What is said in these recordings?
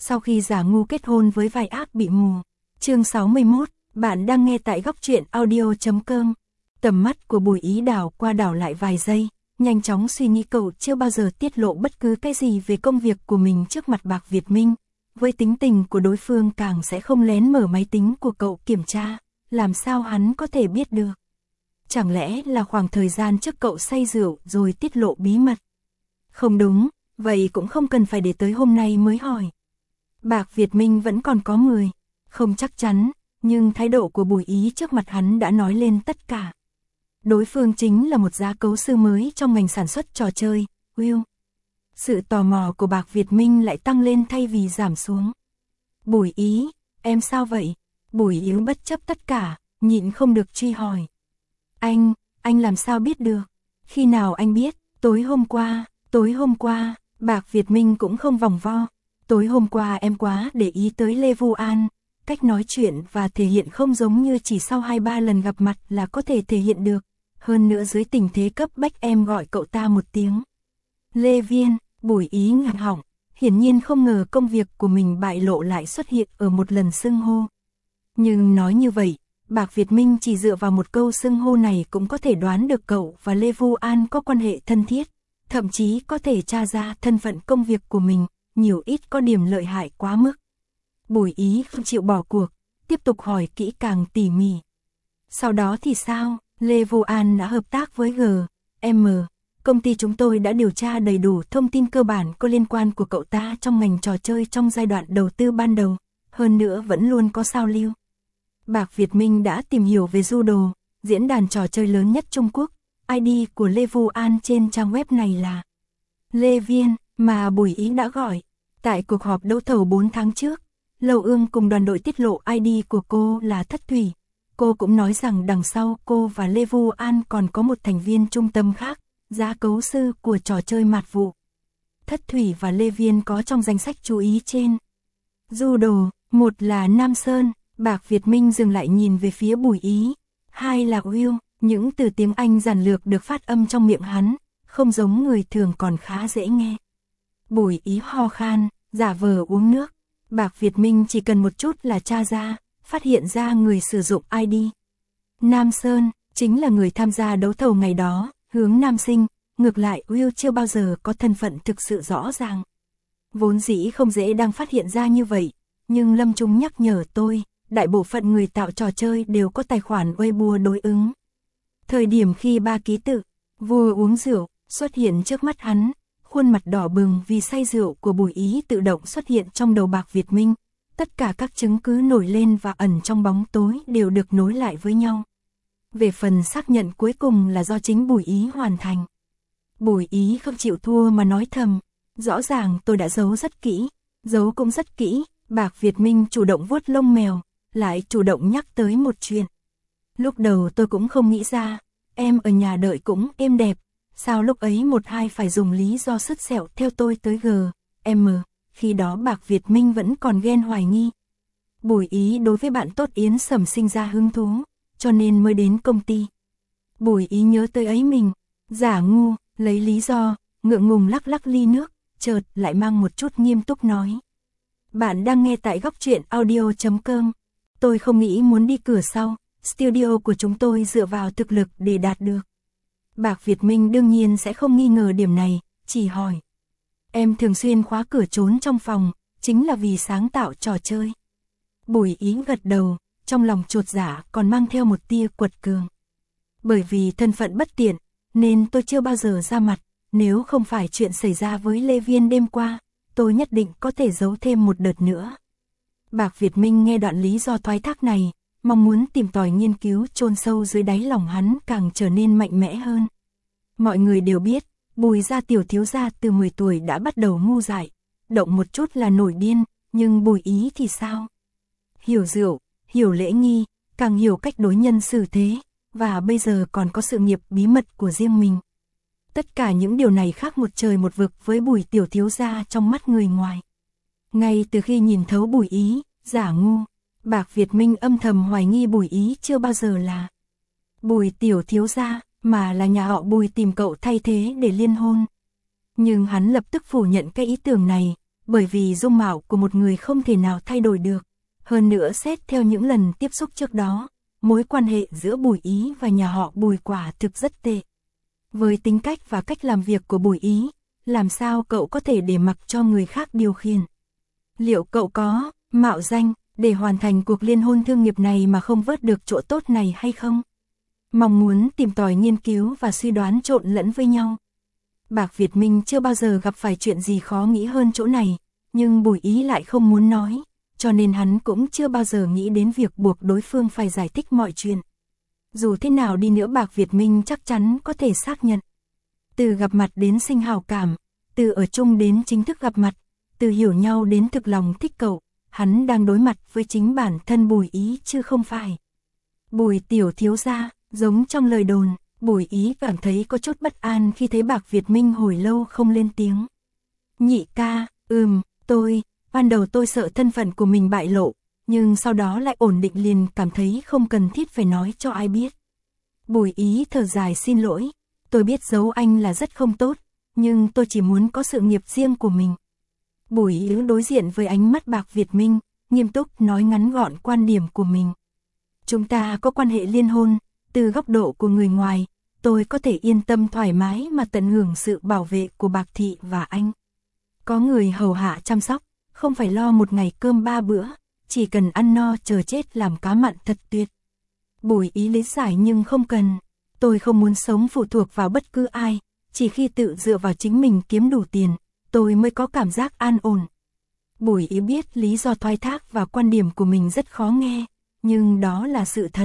Sau khi giả ngu kết hôn với vai ác bị mù. Chương 61, bạn đang nghe tại góc truyện audio.com. Tầm mắt của Bùi Ý đảo qua đảo lại vài giây, nhanh chóng suy nghĩ cậu chưa bao giờ tiết lộ bất cứ cái gì về công việc của mình trước mặt Bạc Việt Minh. Với tính tình của đối phương càng sẽ không lén mở máy tính của cậu kiểm tra, làm sao hắn có thể biết được. Chẳng lẽ là khoảng thời gian trước cậu say rượu rồi tiết lộ bí mật? Không đúng, vậy cũng không cần phải để tới hôm nay mới hỏi. Bạc Việt Minh vẫn còn có người, không chắc chắn, nhưng thái độ của Bùi Ý trước mặt hắn đã nói lên tất cả. Đối phương chính là một giá cấu sư mới trong ngành sản xuất trò chơi, Will. Sự tò mò của Bạc Việt Minh lại tăng lên thay vì giảm xuống. Bùi Ý, em sao vậy? Bùi Ý bất chấp tất cả, nhịn không được truy hỏi. Anh làm sao biết được? Khi nào anh biết? Tối hôm qua, Bạc Việt Minh cũng không vòng vo. Tối hôm qua em quá để ý tới Lê Vu An, cách nói chuyện và thể hiện không giống như chỉ sau 2-3 lần gặp mặt là có thể thể hiện được. Hơn nữa dưới tình thế cấp bách em gọi cậu ta một tiếng. Lê Viên, Bùi Ý ngạc họng, hiển nhiên không ngờ công việc của mình bại lộ lại xuất hiện ở một lần xưng hô. Nhưng nói như vậy, Bạc Việt Minh chỉ dựa vào một câu xưng hô này cũng có thể đoán được cậu và Lê Vu An có quan hệ thân thiết, thậm chí có thể tra ra thân phận công việc của mình, nhiều ít có điểm lợi hại quá mức. Bùi Ý không chịu bỏ cuộc, tiếp tục hỏi kỹ càng tỉ mỉ. Sau đó thì sao? Lê Vu An đã hợp tác với GM. Công ty chúng tôi đã điều tra đầy đủ thông tin cơ bản có liên quan của cậu ta trong ngành trò chơi trong giai đoạn đầu tư ban đầu, hơn nữa vẫn luôn có sao lưu. Bạc Việt Minh đã tìm hiểu về judo, diễn đàn trò chơi lớn nhất Trung Quốc. ID của Lê Vu An trên trang web này là Lê Viên, mà Bùi Ý đã gọi. Tại cuộc họp đấu thầu 4 tháng trước, Lầu Ương cùng đoàn đội tiết lộ ID của cô là Thất Thủy. Cô cũng nói rằng đằng sau cô và Lê Vu An còn có một thành viên trung tâm khác, giá cấu sư của trò chơi mạt vụ. Thất Thủy và Lê Viên có trong danh sách chú ý trên. Judo, một là Nam Sơn, Bạc Việt Minh dừng lại nhìn về phía Bùi Ý. Hai là Will, những từ tiếng Anh giản lược được phát âm trong miệng hắn, không giống người thường còn khá dễ nghe. Bùi Ý ho khan, giả vờ uống nước. Bạc Việt Minh chỉ cần một chút là tra ra, phát hiện ra người sử dụng ID. Nam Sơn, chính là người tham gia đấu thầu ngày đó, hướng nam sinh, ngược lại Will chưa bao giờ có thân phận thực sự rõ ràng. Vốn dĩ không dễ đang phát hiện ra như vậy, nhưng Lâm Trung nhắc nhở tôi, đại bộ phận người tạo trò chơi đều có tài khoản Weibo đối ứng. Thời điểm khi ba ký tự, vua uống rượu, xuất hiện trước mắt hắn, khuôn mặt đỏ bừng vì say rượu của Bùi Ý tự động xuất hiện trong đầu Bạc Việt Minh. Tất cả các chứng cứ nổi lên và ẩn trong bóng tối đều được nối lại với nhau. Về phần xác nhận cuối cùng là do chính Bùi Ý hoàn thành. Bùi Ý không chịu thua mà nói thầm, rõ ràng tôi đã giấu rất kỹ, giấu cũng rất kỹ. Bạc Việt Minh chủ động vuốt lông mèo, lại chủ động nhắc tới một chuyện. Lúc đầu tôi cũng không nghĩ ra, em ở nhà đợi cũng êm đẹp, sao lúc ấy một hai phải dùng lý do sứt sẹo theo tôi tới GM. Khi đó Bạc Việt Minh vẫn còn ghen hoài nghi. Bùi Ý đối với bạn tốt Yến Sầm sinh ra hứng thú, cho nên mới đến công ty. Bùi Ý nhớ tới ấy mình, giả ngu, lấy lý do, ngượng ngùng lắc lắc ly nước, chợt lại mang một chút nghiêm túc nói. Bạn đang nghe tại góc truyện audio.com. Tôi không nghĩ muốn đi cửa sau, studio của chúng tôi dựa vào thực lực để đạt được. Bạc Việt Minh đương nhiên sẽ không nghi ngờ điểm này, chỉ hỏi. Em thường xuyên khóa cửa trốn trong phòng, chính là vì sáng tạo trò chơi. Bùi Ý gật đầu, trong lòng chột dạ còn mang theo một tia quật cường. Bởi vì thân phận bất tiện, nên tôi chưa bao giờ ra mặt, nếu không phải chuyện xảy ra với Lê Viên đêm qua, tôi nhất định có thể giấu thêm một đợt nữa. Bạc Việt Minh nghe đoạn lý do thoái thác này, mong muốn tìm tòi nghiên cứu chôn sâu dưới đáy lòng hắn càng trở nên mạnh mẽ hơn. Mọi người đều biết, Bùi gia tiểu thiếu gia từ 10 tuổi đã bắt đầu ngu dại, động một chút là nổi điên, nhưng Bùi Ý thì sao? Hiểu rượu, hiểu lễ nghi, càng hiểu cách đối nhân xử thế, và bây giờ còn có sự nghiệp bí mật của riêng mình. Tất cả những điều này khác một trời một vực với Bùi tiểu thiếu gia trong mắt người ngoài. Ngay từ khi nhìn thấu Bùi Ý, giả ngu, Bạc Việt Minh âm thầm hoài nghi Bùi Ý chưa bao giờ là Bùi tiểu thiếu gia, mà là nhà họ Bùi tìm cậu thay thế để liên hôn. Nhưng hắn lập tức phủ nhận cái ý tưởng này, bởi vì dung mạo của một người không thể nào thay đổi được. Hơn nữa xét theo những lần tiếp xúc trước đó, mối quan hệ giữa Bùi Ý và nhà họ Bùi quả thực rất tệ. Với tính cách và cách làm việc của Bùi Ý, làm sao cậu có thể để mặc cho người khác điều khiển? Liệu cậu có mạo danh để hoàn thành cuộc liên hôn thương nghiệp này mà không vớt được chỗ tốt này hay không? Mong muốn tìm tòi nghiên cứu và suy đoán trộn lẫn với nhau. Bạc Việt Minh chưa bao giờ gặp phải chuyện gì khó nghĩ hơn chỗ này, nhưng Bùi Ý lại không muốn nói, cho nên hắn cũng chưa bao giờ nghĩ đến việc buộc đối phương phải giải thích mọi chuyện. Dù thế nào đi nữa Bạc Việt Minh chắc chắn có thể xác nhận. Từ gặp mặt đến sinh hảo cảm, từ ở chung đến chính thức gặp mặt, từ hiểu nhau đến thực lòng thích cậu, hắn đang đối mặt với chính bản thân Bùi Ý chứ không phải Bùi tiểu thiếu gia. Giống trong lời đồn, Bùi Ý cảm thấy có chút bất an khi thấy Bạc Việt Minh hồi lâu không lên tiếng. Nhị ca, ban đầu tôi sợ thân phận của mình bại lộ, nhưng sau đó lại ổn định liền cảm thấy không cần thiết phải nói cho ai biết. Bùi Ý thở dài xin lỗi, tôi biết giấu anh là rất không tốt, nhưng tôi chỉ muốn có sự nghiệp riêng của mình. Bùi Ý đối diện với ánh mắt Bạc Việt Minh, nghiêm túc nói ngắn gọn quan điểm của mình. Chúng ta có quan hệ liên hôn, từ góc độ của người ngoài, tôi có thể yên tâm thoải mái mà tận hưởng sự bảo vệ của Bạc Thị và anh. Có người hầu hạ chăm sóc, không phải lo một ngày cơm 3 bữa, chỉ cần ăn no chờ chết làm cá mặn thật tuyệt. Bùi Ý lý giải nhưng không cần, tôi không muốn sống phụ thuộc vào bất cứ ai, chỉ khi tự dựa vào chính mình kiếm đủ tiền, tôi mới có cảm giác an ổn. Bùi Ý biết lý do thoái thác và quan điểm của mình rất khó nghe, nhưng đó là sự thật.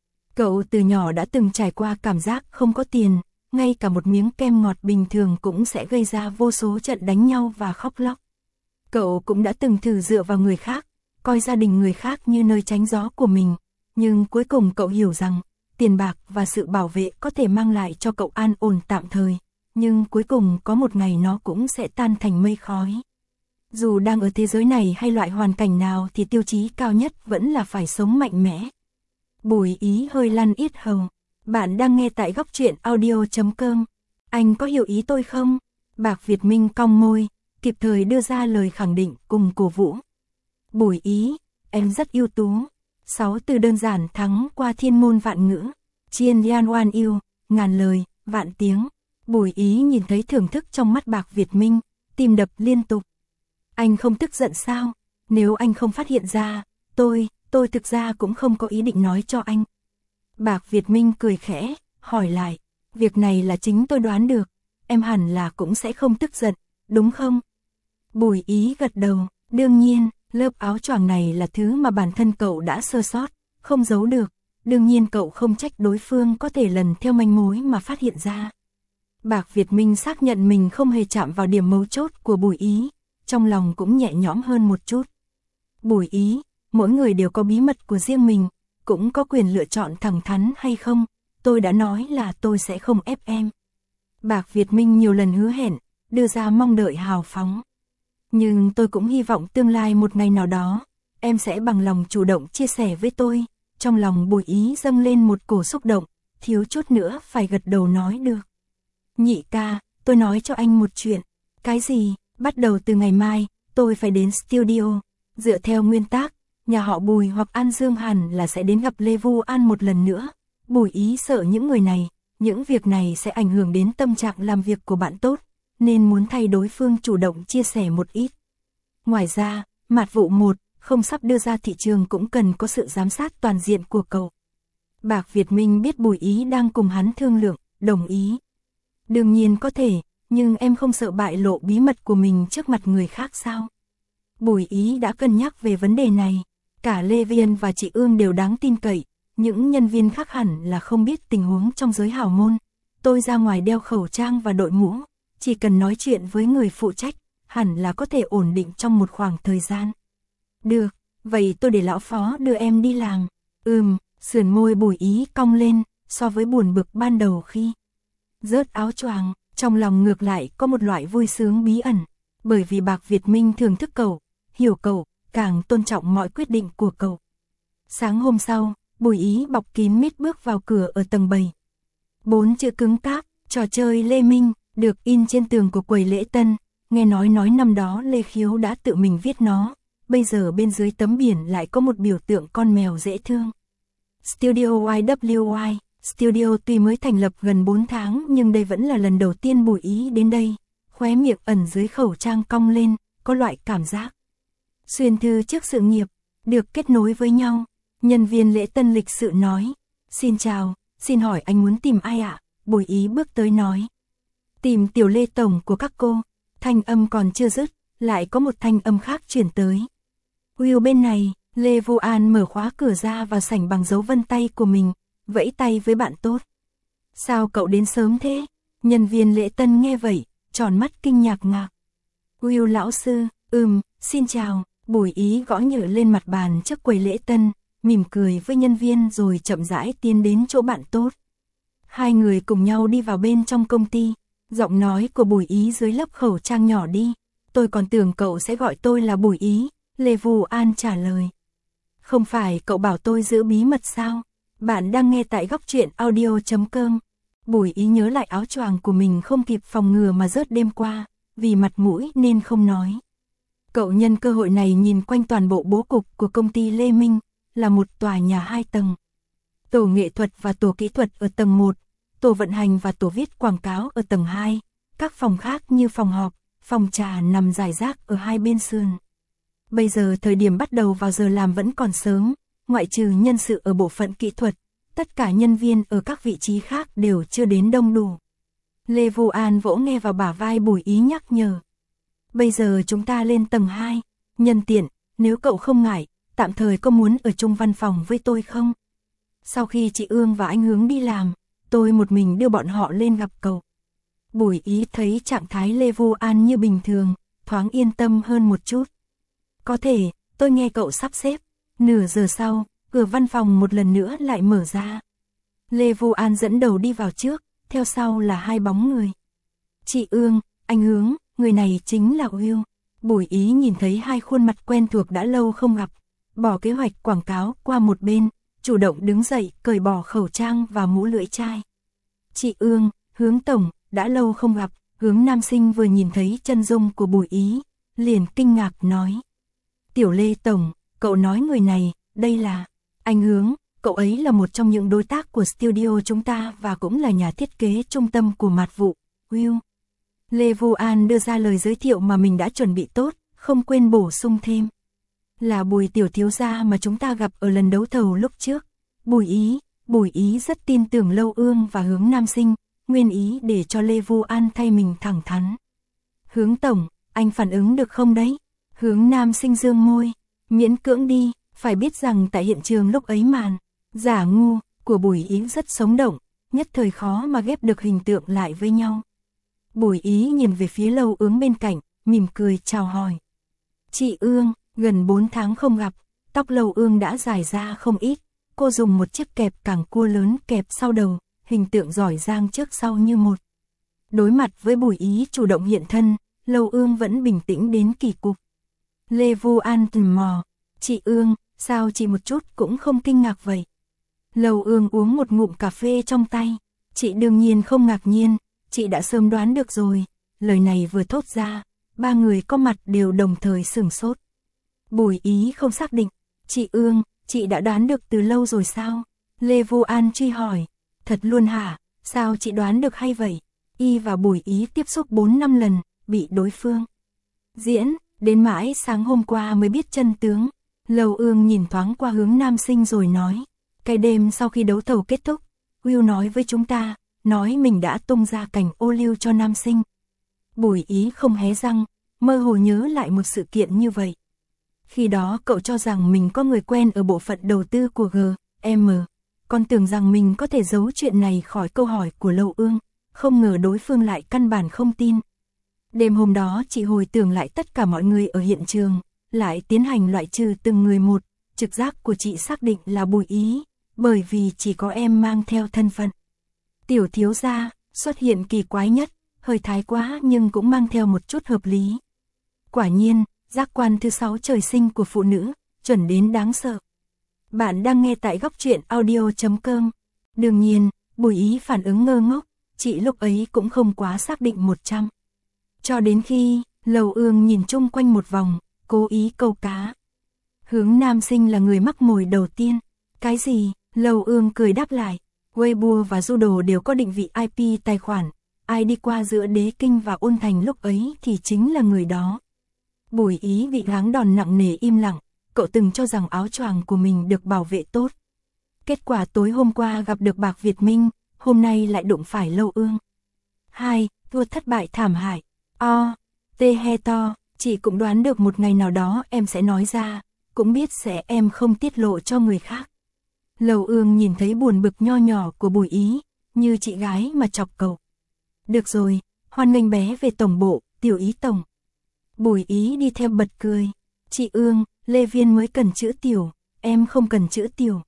Cậu từ nhỏ đã từng trải qua cảm giác không có tiền, ngay cả một miếng kem ngọt bình thường cũng sẽ gây ra vô số trận đánh nhau và khóc lóc. Cậu cũng đã từng thử dựa vào người khác, coi gia đình người khác như nơi tránh gió của mình, nhưng cuối cùng cậu hiểu rằng, tiền bạc và sự bảo vệ có thể mang lại cho cậu an ổn tạm thời, nhưng cuối cùng có một ngày nó cũng sẽ tan thành mây khói. Dù đang ở thế giới này hay loại hoàn cảnh nào thì tiêu chí cao nhất vẫn là phải sống mạnh mẽ. Bùi Ý hơi lăn yết hầu. Bạn đang nghe tại góc truyện audio.com. Anh có hiểu ý tôi không? Bạc Việt Minh cong môi, kịp thời đưa ra lời khẳng định cùng cổ vũ. Bùi Ý, em rất ưu tú. 6 từ đơn giản thắng qua thiên môn vạn ngữ. Chiên Yan Wan yêu, ngàn lời, vạn tiếng. Bùi Ý nhìn thấy thưởng thức trong mắt Bạc Việt Minh, tim đập liên tục. Anh không tức giận sao? Nếu anh không phát hiện ra, tôi thực ra cũng không có ý định nói cho anh. Bạc Việt Minh cười khẽ, hỏi lại, việc này là chính tôi đoán được, em hẳn là cũng sẽ không tức giận, đúng không? Bùi Ý gật đầu, đương nhiên, lớp áo choàng này là thứ mà bản thân cậu đã sơ sót, không giấu được, đương nhiên cậu không trách đối phương có thể lần theo manh mối mà phát hiện ra. Bạc Việt Minh xác nhận mình không hề chạm vào điểm mấu chốt của Bùi Ý, trong lòng cũng nhẹ nhõm hơn một chút. Bùi Ý, mỗi người đều có bí mật của riêng mình, cũng có quyền lựa chọn thẳng thắn hay không, tôi đã nói là tôi sẽ không ép em. Bạc Việt Minh nhiều lần hứa hẹn, đưa ra mong đợi hào phóng. Nhưng tôi cũng hy vọng tương lai một ngày nào đó, em sẽ bằng lòng chủ động chia sẻ với tôi. Trong lòng Bùi Ý dâng lên một cổ xúc động, thiếu chút nữa phải gật đầu nói được. Nhị ca, tôi nói cho anh một chuyện. Cái gì? Bắt đầu từ ngày mai, tôi phải đến studio. Dựa theo nguyên tắc, nhà họ Bùi hoặc An Dương hẳn là sẽ đến gặp Lê Vu An một lần nữa. Bùi Ý sợ những người này, những việc này sẽ ảnh hưởng đến tâm trạng làm việc của bạn tốt, nên muốn thay đối phương chủ động chia sẻ một ít. Ngoài ra, mạt vụ 1, không sắp đưa ra thị trường cũng cần có sự giám sát toàn diện của cậu. Bạc Việt Minh biết Bùi Ý đang cùng hắn thương lượng, đồng ý. Đương nhiên có thể, nhưng em không sợ bại lộ bí mật của mình trước mặt người khác sao? Bùi Ý đã cân nhắc về vấn đề này. Cả Lê Viên và chị Ương đều đáng tin cậy, những nhân viên khác hẳn là không biết tình huống trong giới hào môn. Tôi ra ngoài đeo khẩu trang và đội mũ, chỉ cần nói chuyện với người phụ trách, hẳn là có thể ổn định trong một khoảng thời gian. Được, vậy tôi để lão phó đưa em đi làm. Sườn môi Bùi Ý cong lên, so với buồn bực ban đầu khi rớt áo choàng, trong lòng ngược lại có một loại vui sướng bí ẩn, bởi vì Bạc Việt Minh thưởng thức cậu, hiểu cậu, càng tôn trọng mọi quyết định của cậu. Sáng hôm sau, Bùi Ý bọc kín mít bước vào cửa ở tầng 7. 4 chữ cứng cáp, trò chơi Lê Minh, được in trên tường của quầy lễ tân, nghe nói năm đó Lê Khiếu đã tự mình viết nó, bây giờ bên dưới tấm biển lại có một biểu tượng con mèo dễ thương. Studio YWY, studio tuy mới thành lập gần 4 tháng nhưng đây vẫn là lần đầu tiên Bùi Ý đến đây, khóe miệng ẩn dưới khẩu trang cong lên, có loại cảm giác xuyên thư trước sự nghiệp, được kết nối với nhau. Nhân viên lễ tân lịch sự nói, xin chào, xin hỏi anh muốn tìm ai ạ? Bùi Ý bước tới nói, tìm Tiểu Lê tổng của các cô. Thanh âm còn chưa dứt, lại có một thanh âm khác chuyển tới. Will bên này, Lê Vu An mở khóa cửa ra vào sảnh bằng dấu vân tay của mình, vẫy tay với bạn tốt. Sao cậu đến sớm thế? Nhân viên lễ tân nghe vậy, tròn mắt kinh ngạc. Will lão sư, xin chào. Bùi Ý gõ nhựa lên mặt bàn trước quầy lễ tân, mỉm cười với nhân viên rồi chậm rãi tiến đến chỗ bạn tốt. Hai người cùng nhau đi vào bên trong công ty, giọng nói của Bùi Ý dưới lớp khẩu trang nhỏ đi. Tôi còn tưởng cậu sẽ gọi tôi là Bùi Ý, Lê Vu An trả lời. Không phải cậu bảo tôi giữ bí mật sao? Bạn đang nghe tại góc truyện audio.com. Bùi Ý nhớ lại áo choàng của mình không kịp phòng ngừa mà rớt đêm qua, vì mặt mũi nên không nói. Cậu nhân cơ hội này nhìn quanh toàn bộ bố cục của công ty Lê Minh, là một tòa nhà 2 tầng. Tổ nghệ thuật và tổ kỹ thuật ở tầng 1, tổ vận hành và tổ viết quảng cáo ở tầng 2, các phòng khác như phòng họp, phòng trà nằm rải rác ở hai bên sườn. Bây giờ thời điểm bắt đầu vào giờ làm vẫn còn sớm, ngoại trừ nhân sự ở bộ phận kỹ thuật, tất cả nhân viên ở các vị trí khác đều chưa đến đông đủ. Lê Vu An vỗ nghe vào bả vai Bùi Ý nhắc nhở. Bây giờ chúng ta lên tầng 2, nhân tiện, nếu cậu không ngại, tạm thời có muốn ở chung văn phòng với tôi không? Sau khi chị Ương và anh Hướng đi làm, tôi một mình đưa bọn họ lên gặp cậu. Bùi Ý thấy trạng thái Lê Vu An như bình thường, thoáng yên tâm hơn một chút. Có thể, tôi nghe cậu sắp xếp. Nửa giờ sau, cửa văn phòng một lần nữa lại mở ra. Lê Vu An dẫn đầu đi vào trước, theo sau là hai bóng người. Chị Ương, anh Hướng, người này chính là Will. Bùi Ý nhìn thấy hai khuôn mặt quen thuộc đã lâu không gặp, bỏ kế hoạch quảng cáo qua một bên, chủ động đứng dậy cởi bỏ khẩu trang và mũ lưỡi chai. Chị Ương, Hướng tổng, đã lâu không gặp. Hướng nam sinh vừa nhìn thấy chân dung của Bùi Ý, liền kinh ngạc nói. Tiểu Lê tổng, cậu nói người này, đây là anh Hướng, cậu ấy là một trong những đối tác của studio chúng ta và cũng là nhà thiết kế trung tâm của mạt vụ, Will. Lê Vu An đưa ra lời giới thiệu mà mình đã chuẩn bị tốt, không quên bổ sung thêm. Là Bùi tiểu thiếu gia mà chúng ta gặp ở lần đấu thầu lúc trước. Bùi Ý rất tin tưởng Lâu Ương và Hướng nam sinh, nguyên ý để cho Lê Vu An thay mình thẳng thắn. Hướng tổng, anh phản ứng được không đấy? Hướng nam sinh dương môi, miễn cưỡng đi, phải biết rằng tại hiện trường lúc ấy màn giả ngu của Bùi Ý rất sống động, nhất thời khó mà ghép được hình tượng lại với nhau. Bùi Ý nhìn về phía Lâu Ương bên cạnh, mỉm cười chào hỏi. Chị Ương, gần 4 tháng không gặp, tóc Lâu Ương đã dài ra không ít, cô dùng một chiếc kẹp cẳng cua lớn kẹp sau đầu, hình tượng giỏi giang trước sau như một. Đối mặt với Bùi Ý chủ động hiện thân, Lâu Ương vẫn bình tĩnh đến kỳ cục. Lê Vu An tò mò, chị Ương, sao chị một chút cũng không kinh ngạc vậy? Lâu Ương uống một ngụm cà phê trong tay, chị đương nhiên không ngạc nhiên, chị đã sớm đoán được rồi. Lời này vừa thốt ra, ba người có mặt đều đồng thời sửng sốt. Bùi Ý không xác định, chị Ương, chị đã đoán được từ lâu rồi sao? Lê Vu An truy hỏi, thật luôn hả, sao chị đoán được hay vậy? Y và Bùi Ý tiếp xúc 4-5 lần, bị đối phương diễn, đến mãi sáng hôm qua mới biết chân tướng. Lâu Ương nhìn thoáng qua Hướng nam sinh rồi nói, cái đêm sau khi đấu thầu kết thúc, Will nói với chúng ta, nói mình đã tung ra cảnh ô liu cho nam sinh. Bùi Ý không hé răng, mơ hồ nhớ lại một sự kiện như vậy. Khi đó cậu cho rằng mình có người quen ở bộ phận đầu tư của GM, còn tưởng rằng mình có thể giấu chuyện này khỏi câu hỏi của Lâu Ương, không ngờ đối phương lại căn bản không tin. Đêm hôm đó chị hồi tưởng lại tất cả mọi người ở hiện trường, lại tiến hành loại trừ từng người một, trực giác của chị xác định là Bùi Ý, bởi vì chỉ có em mang theo thân phận tiểu thiếu gia, xuất hiện kỳ quái nhất, hơi thái quá nhưng cũng mang theo một chút hợp lý. Quả nhiên, giác quan thứ 6 trời sinh của phụ nữ, chuẩn đến đáng sợ. Bạn đang nghe tại góc truyện audio.com. Đương nhiên, Bùi Ý phản ứng ngơ ngốc, chị lúc ấy cũng không quá xác định 100. Cho đến khi, Lầu Ương nhìn chung quanh một vòng, cố ý câu cá. Hướng Nam Sinh là người mắc mồi đầu tiên. Cái gì? Lầu Ương cười đáp lại. Weibo và Doodle đều có định vị IP tài khoản. Ai đi qua giữa Đế Kinh và Ôn Thành lúc ấy thì chính là người đó. Bùi Ý bị gáng đòn nặng nề im lặng. Cậu từng cho rằng áo choàng của mình được bảo vệ tốt. Kết quả tối hôm qua gặp được Bạc Việt Minh, hôm nay lại đụng phải Lầu Ương. 2. Thua thất bại thảm hại. Tê he to, chị cũng đoán được một ngày nào đó em sẽ nói ra, cũng biết sẽ em không tiết lộ cho người khác. Lầu Ương nhìn thấy buồn bực nho nhỏ của Bùi Ý, như chị gái mà chọc cậu. Được rồi, hoan nghênh bé về tổng bộ, Tiểu Ý tổng. Bùi Ý đi theo bật cười. Chị Ương, Lê Viên mới cần chữ Tiểu, em không cần chữ Tiểu.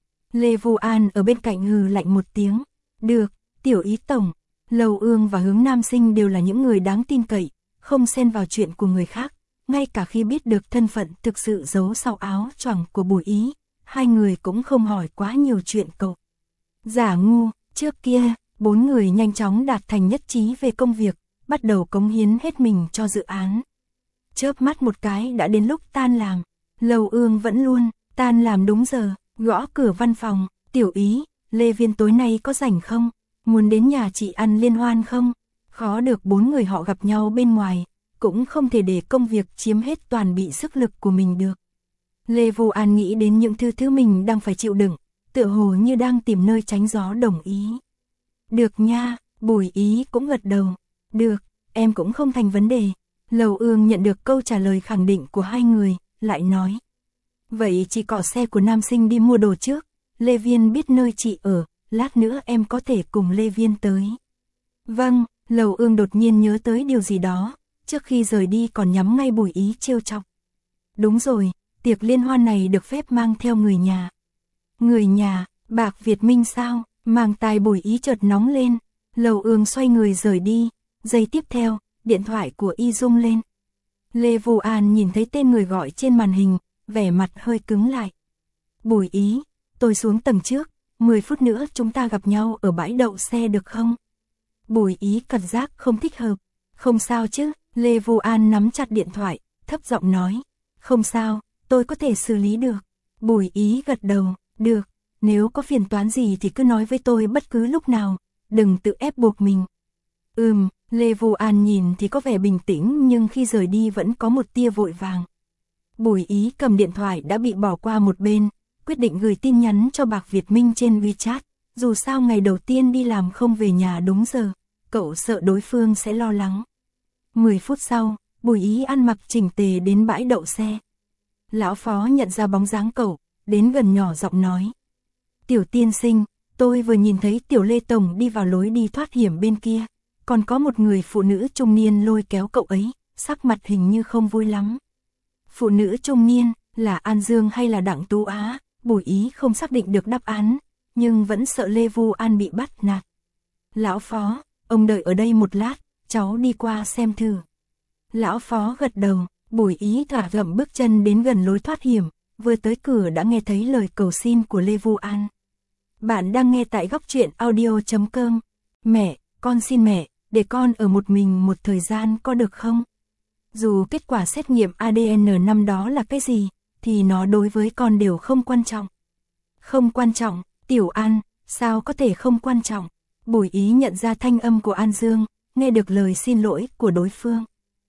Lê Vu An ở bên cạnh hừ lạnh một tiếng. Được, Tiểu Ý tổng. Lầu Ương và Hướng Nam Sinh đều là những người đáng tin cậy, không xen vào chuyện của người khác. Ngay cả khi biết được thân phận thực sự giấu sau áo choàng của Bùi Ý, hai người cũng không hỏi quá nhiều chuyện cậu. Giả ngu, trước kia, 4 người nhanh chóng đạt thành nhất trí về công việc, bắt đầu cống hiến hết mình cho dự án. Chớp mắt một cái đã đến lúc tan làm. Lầu Ương vẫn luôn tan làm đúng giờ, gõ cửa văn phòng. Tiểu Ý, Lê Viên tối nay có rảnh không? Muốn đến nhà chị ăn liên hoan không? Khó được 4 người họ gặp nhau bên ngoài, cũng không thể để công việc chiếm hết toàn bị sức lực của mình được. Lê Vô An nghĩ đến những thứ mình đang phải chịu đựng, tựa hồ như đang tìm nơi tránh gió đồng ý. Được nha, Bùi Ý cũng gật đầu. Được, em cũng không thành vấn đề. Lầu Ương nhận được câu trả lời khẳng định của hai người, lại nói. Vậy chị cọ xe của Nam Sinh đi mua đồ trước, Lê Viên biết nơi chị ở, lát nữa em có thể cùng Lê Viên tới. Vâng, Lầu Ương đột nhiên nhớ tới điều gì đó, trước khi rời đi còn nhắm ngay Bùi Ý trêu chọc. Đúng rồi, tiệc liên hoan này được phép mang theo người nhà. Người nhà, Bạc Việt Minh sao? Màng tai Bùi Ý chợt nóng lên. Lầu Ương xoay người rời đi. Giây tiếp theo, điện thoại của Y rung lên. Lê Vô An nhìn thấy tên người gọi trên màn hình, vẻ mặt hơi cứng lại. Bùi Ý, tôi xuống tầng trước, 10 phút nữa chúng ta gặp nhau ở bãi đậu xe được không? Bùi Ý cảm giác không thích hợp. Không sao chứ, Lê Vô An nắm chặt điện thoại, thấp giọng nói. Không sao, tôi có thể xử lý được. Bùi Ý gật đầu, được, nếu có phiền toán gì thì cứ nói với tôi bất cứ lúc nào, đừng tự ép buộc mình. Lê Vô An nhìn thì có vẻ bình tĩnh nhưng khi rời đi vẫn có một tia vội vàng. Bùi Ý cầm điện thoại đã bị bỏ qua một bên, quyết định gửi tin nhắn cho Bạc Việt Minh trên WeChat, dù sao ngày đầu tiên đi làm không về nhà đúng giờ, cậu sợ đối phương sẽ lo lắng. 10 phút sau, Bùi Ý ăn mặc chỉnh tề đến bãi đậu xe. Lão Phó nhận ra bóng dáng cậu, đến gần nhỏ giọng nói. Tiểu tiên sinh, tôi vừa nhìn thấy Tiểu Lê Tổng đi vào lối đi thoát hiểm bên kia, còn có một người phụ nữ trung niên lôi kéo cậu ấy, sắc mặt hình như không vui lắm. Phụ nữ trung niên, là An Dương hay là Đặng Tú Á? Bùi Ý không xác định được đáp án, nhưng vẫn sợ Lê Vu An bị bắt nạt. Lão Phó, ông đợi ở đây một lát, cháu đi qua xem thử. Lão Phó gật đầu, Bùi Ý thả gậm bước chân đến gần lối thoát hiểm, vừa tới cửa đã nghe thấy lời cầu xin của Lê Vu An. Bạn đang nghe tại góc truyện audio.com. Mẹ, con xin mẹ, để con ở một mình một thời gian có được không? Dù kết quả xét nghiệm ADN năm đó là cái gì, thì nó đối với con đều không quan trọng. Không quan trọng, Tiểu An, sao có thể không quan trọng? Bùi Ý nhận ra thanh âm của An Dương, nghe được lời xin lỗi của đối phương.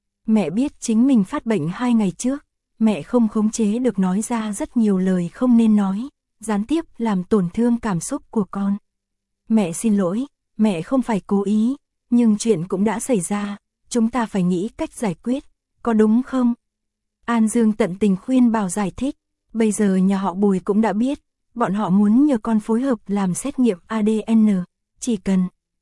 Mẹ biết chính mình phát bệnh 2 ngày trước, mẹ không khống chế được nói ra rất nhiều lời không nên nói, gián tiếp làm tổn thương cảm xúc của con. Mẹ xin lỗi, mẹ không phải cố ý, nhưng chuyện cũng đã xảy ra, chúng ta phải nghĩ cách giải quyết, có đúng không? An Dương tận tình khuyên bảo giải thích, bây giờ nhà họ Bùi cũng đã biết, bọn họ muốn nhờ con phối hợp làm xét nghiệm ADN, chỉ cần.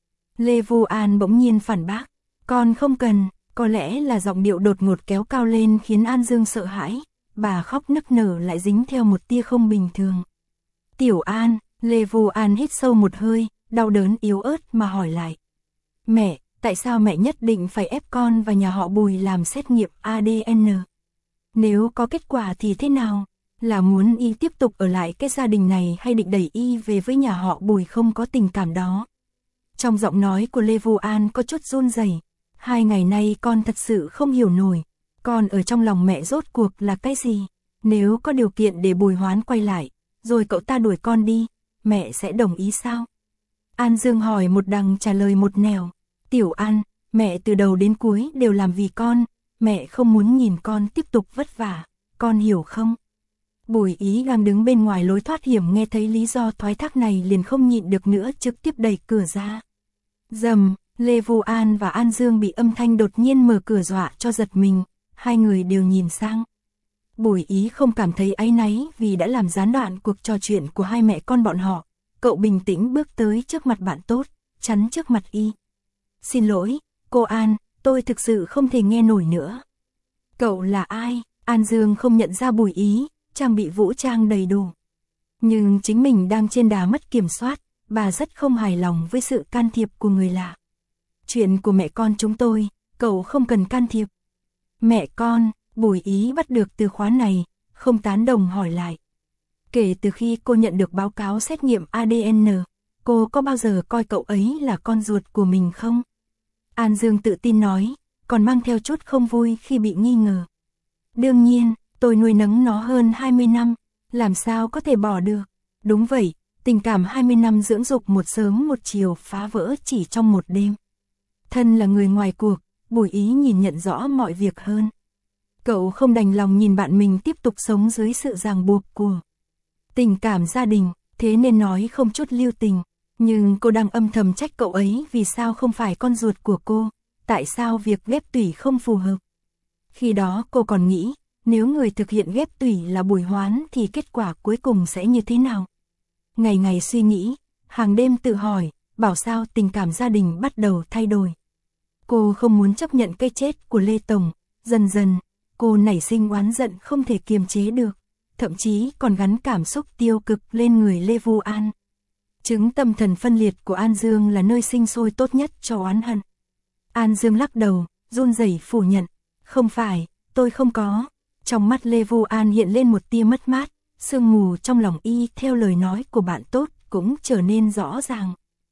Lê Vu An bỗng nhiên phản bác, con không cần, có lẽ là giọng điệu đột ngột kéo cao lên khiến An Dương sợ hãi, bà khóc nức nở lại dính theo một tia không bình thường. Tiểu An, Lê Vu An hít sâu một hơi, đau đớn yếu ớt mà hỏi lại. Mẹ, tại sao mẹ nhất định phải ép con và nhà họ Bùi làm xét nghiệm ADN? Nếu có kết quả thì thế nào? Là muốn y tiếp tục ở lại cái gia đình này hay định đẩy y về với nhà họ Bùi không có tình cảm đó? Trong giọng nói của Lê Vu An có chút run rẩy. 2 ngày nay con thật sự không hiểu nổi, con ở trong lòng mẹ rốt cuộc là cái gì? Nếu có điều kiện để Bùi Hoán quay lại, rồi cậu ta đuổi con đi, mẹ sẽ đồng ý sao? An Dương hỏi một đằng trả lời một nẻo. Tiểu An, mẹ từ đầu đến cuối đều làm vì con, mẹ không muốn nhìn con tiếp tục vất vả, con hiểu không? Bùi Ý đang đứng bên ngoài lối thoát hiểm nghe thấy lý do thoái thác này liền không nhịn được nữa trực tiếp đẩy cửa ra. Rầm, Lê Vu An và An Dương bị âm thanh đột nhiên mở cửa dọa cho giật mình, hai người đều nhìn sang. Bùi Ý không cảm thấy áy náy vì đã làm gián đoạn cuộc trò chuyện của hai mẹ con bọn họ. Cậu bình tĩnh bước tới trước mặt bạn tốt, chắn trước mặt y. Xin lỗi, cô An, tôi thực sự không thể nghe nổi nữa. Cậu là ai? An Dương không nhận ra Bùi Ý, trang bị vũ trang đầy đủ. Nhưng chính mình đang trên đà mất kiểm soát, bà rất không hài lòng với sự can thiệp của người lạ. Chuyện của mẹ con chúng tôi, cậu không cần can thiệp. Mẹ con, Bùi Ý bắt được từ khóa này, không tán đồng hỏi lại. Kể từ khi cô nhận được báo cáo xét nghiệm ADN, cô có bao giờ coi cậu ấy là con ruột của mình không? An Dương tự tin nói, còn mang theo chút không vui khi bị nghi ngờ. Đương nhiên, tôi nuôi nấng nó hơn 20 năm, làm sao có thể bỏ được. Đúng vậy, tình cảm 20 năm dưỡng dục một sớm một chiều phá vỡ chỉ trong một đêm. Thân là người ngoài cuộc, Bùi Ý nhìn nhận rõ mọi việc hơn. Cậu không đành lòng nhìn bạn mình tiếp tục sống dưới sự ràng buộc của tình cảm gia đình, thế nên nói không chút lưu tình. Nhưng cô đang âm thầm trách cậu ấy vì sao không phải con ruột của cô, tại sao việc ghép tủy không phù hợp. Khi đó cô còn nghĩ, nếu người thực hiện ghép tủy là Bùi Hoán thì kết quả cuối cùng sẽ như thế nào. Ngày ngày suy nghĩ, hàng đêm tự hỏi, bảo sao tình cảm gia đình bắt đầu thay đổi. Cô không muốn chấp nhận cái chết của Lê Tổng, dần dần, cô nảy sinh oán giận không thể kiềm chế được, thậm chí còn gắn cảm xúc tiêu cực lên người Lê Vu An. Chứng tâm thần phân liệt của An Dương là nơi sinh sôi tốt nhất cho oán hận. An Dương lắc đầu, run rẩy phủ nhận, không phải, tôi không có. Trong mắt Lê Vu An hiện lên một tia mất mát, sương mù trong lòng y theo lời nói của bạn tốt cũng trở nên rõ ràng.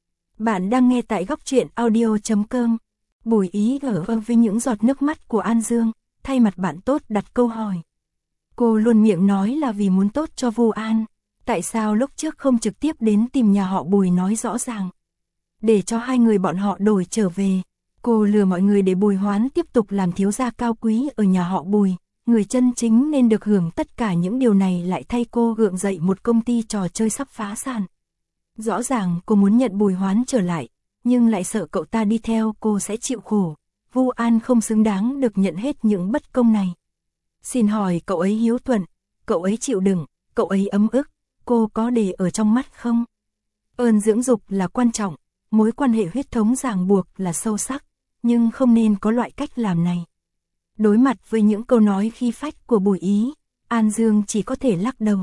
Bạn đang nghe tại góc truyện audio.com. Bùi Ý ở với những giọt nước mắt của An Dương, thay mặt bạn tốt đặt câu hỏi. Cô luôn miệng nói là vì muốn tốt cho Vu An, tại sao lúc trước không trực tiếp đến tìm nhà họ Bùi nói rõ ràng, để cho hai người bọn họ đổi trở về. Cô lừa mọi người để Bùi Hoán tiếp tục làm thiếu gia cao quý ở nhà họ Bùi, người chân chính nên được hưởng tất cả những điều này lại thay cô gượng dậy một công ty trò chơi sắp phá sản. Rõ ràng cô muốn nhận Bùi Hoán trở lại, nhưng lại sợ cậu ta đi theo cô sẽ chịu khổ. Vu An không xứng đáng được nhận hết những bất công này. Xin hỏi cậu ấy hiếu thuận, cậu ấy chịu đựng, cậu ấy ấm ức, cô có để ở trong mắt không? Ơn dưỡng dục là quan trọng, mối quan hệ huyết thống ràng buộc là sâu sắc, nhưng không nên có loại cách làm này. Đối mặt với những câu nói khi phách của Bùi Ý, An Dương chỉ có thể lắc đầu.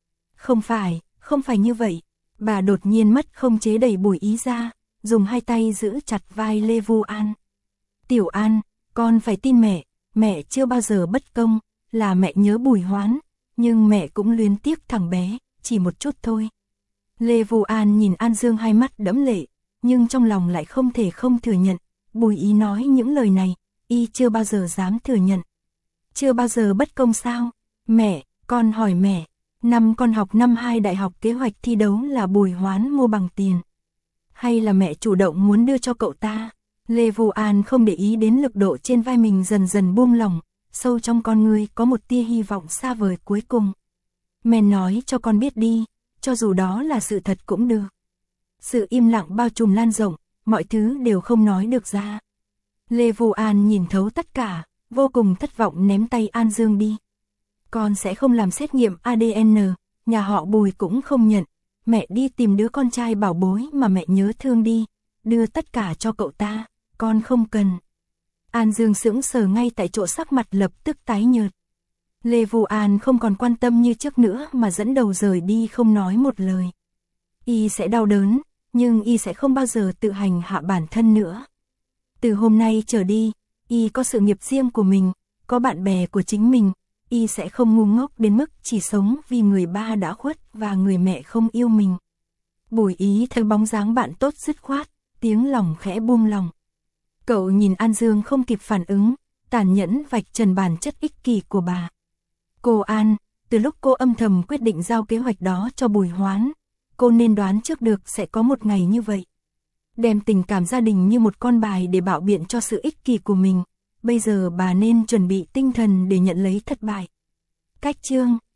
Không phải như vậy. Bà đột nhiên mất không chế đẩy Bùi Ý ra, dùng hai tay giữ chặt vai Lê Vu An. Tiểu An, con phải tin mẹ chưa bao giờ bất công, là mẹ nhớ Bùi Hoán, nhưng mẹ cũng luyến tiếc thằng bé, chỉ một chút thôi. Lê Vu An nhìn An Dương hai mắt đẫm lệ, nhưng trong lòng lại không thể không thừa nhận, Bùi Ý nói những lời này, y chưa bao giờ dám thừa nhận. Chưa bao giờ bất công sao? Mẹ, con hỏi mẹ, năm con học năm 2 đại học kế hoạch thi đấu là Bùi Hoán mua bằng tiền, hay là mẹ chủ động muốn đưa cho cậu ta? Lê Vu An không để ý đến lực độ trên vai mình dần dần buông lỏng, sâu trong con người có một tia hy vọng xa vời cuối cùng. Mẹ nói cho con biết đi, cho dù đó là sự thật cũng được. Sự im lặng bao trùm lan rộng, mọi thứ đều không nói được ra. Lê Vu An nhìn thấu tất cả, vô cùng thất vọng ném tay An Dương đi. Con sẽ không làm xét nghiệm ADN, nhà họ Bùi cũng không nhận. Mẹ đi tìm đứa con trai bảo bối mà mẹ nhớ thương đi, đưa tất cả cho cậu ta, con không cần. An Dương sững sờ ngay tại chỗ, sắc mặt lập tức tái nhợt. Lê Vu An không còn quan tâm như trước nữa mà dẫn đầu rời đi không nói một lời. Y sẽ đau đớn, nhưng y sẽ không bao giờ tự hành hạ bản thân nữa. Từ hôm nay trở đi, y có sự nghiệp riêng của mình, có bạn bè của chính mình, y sẽ không ngu ngốc đến mức chỉ sống vì người ba đã khuất và người mẹ không yêu mình. Bùi Ý thấy bóng dáng bạn tốt dứt khoát, tiếng lòng khẽ buông lòng. Cậu nhìn An Dương không kịp phản ứng, tàn nhẫn vạch trần bản chất ích kỷ của bà. Cô An, từ lúc cô âm thầm quyết định giao kế hoạch đó cho Bùi Hoán, cô nên đoán trước được sẽ có một ngày như vậy. Đem tình cảm gia đình như một con bài để bạo biện cho sự ích kỷ của mình, bây giờ bà nên chuẩn bị tinh thần để nhận lấy thất bại. Cách chương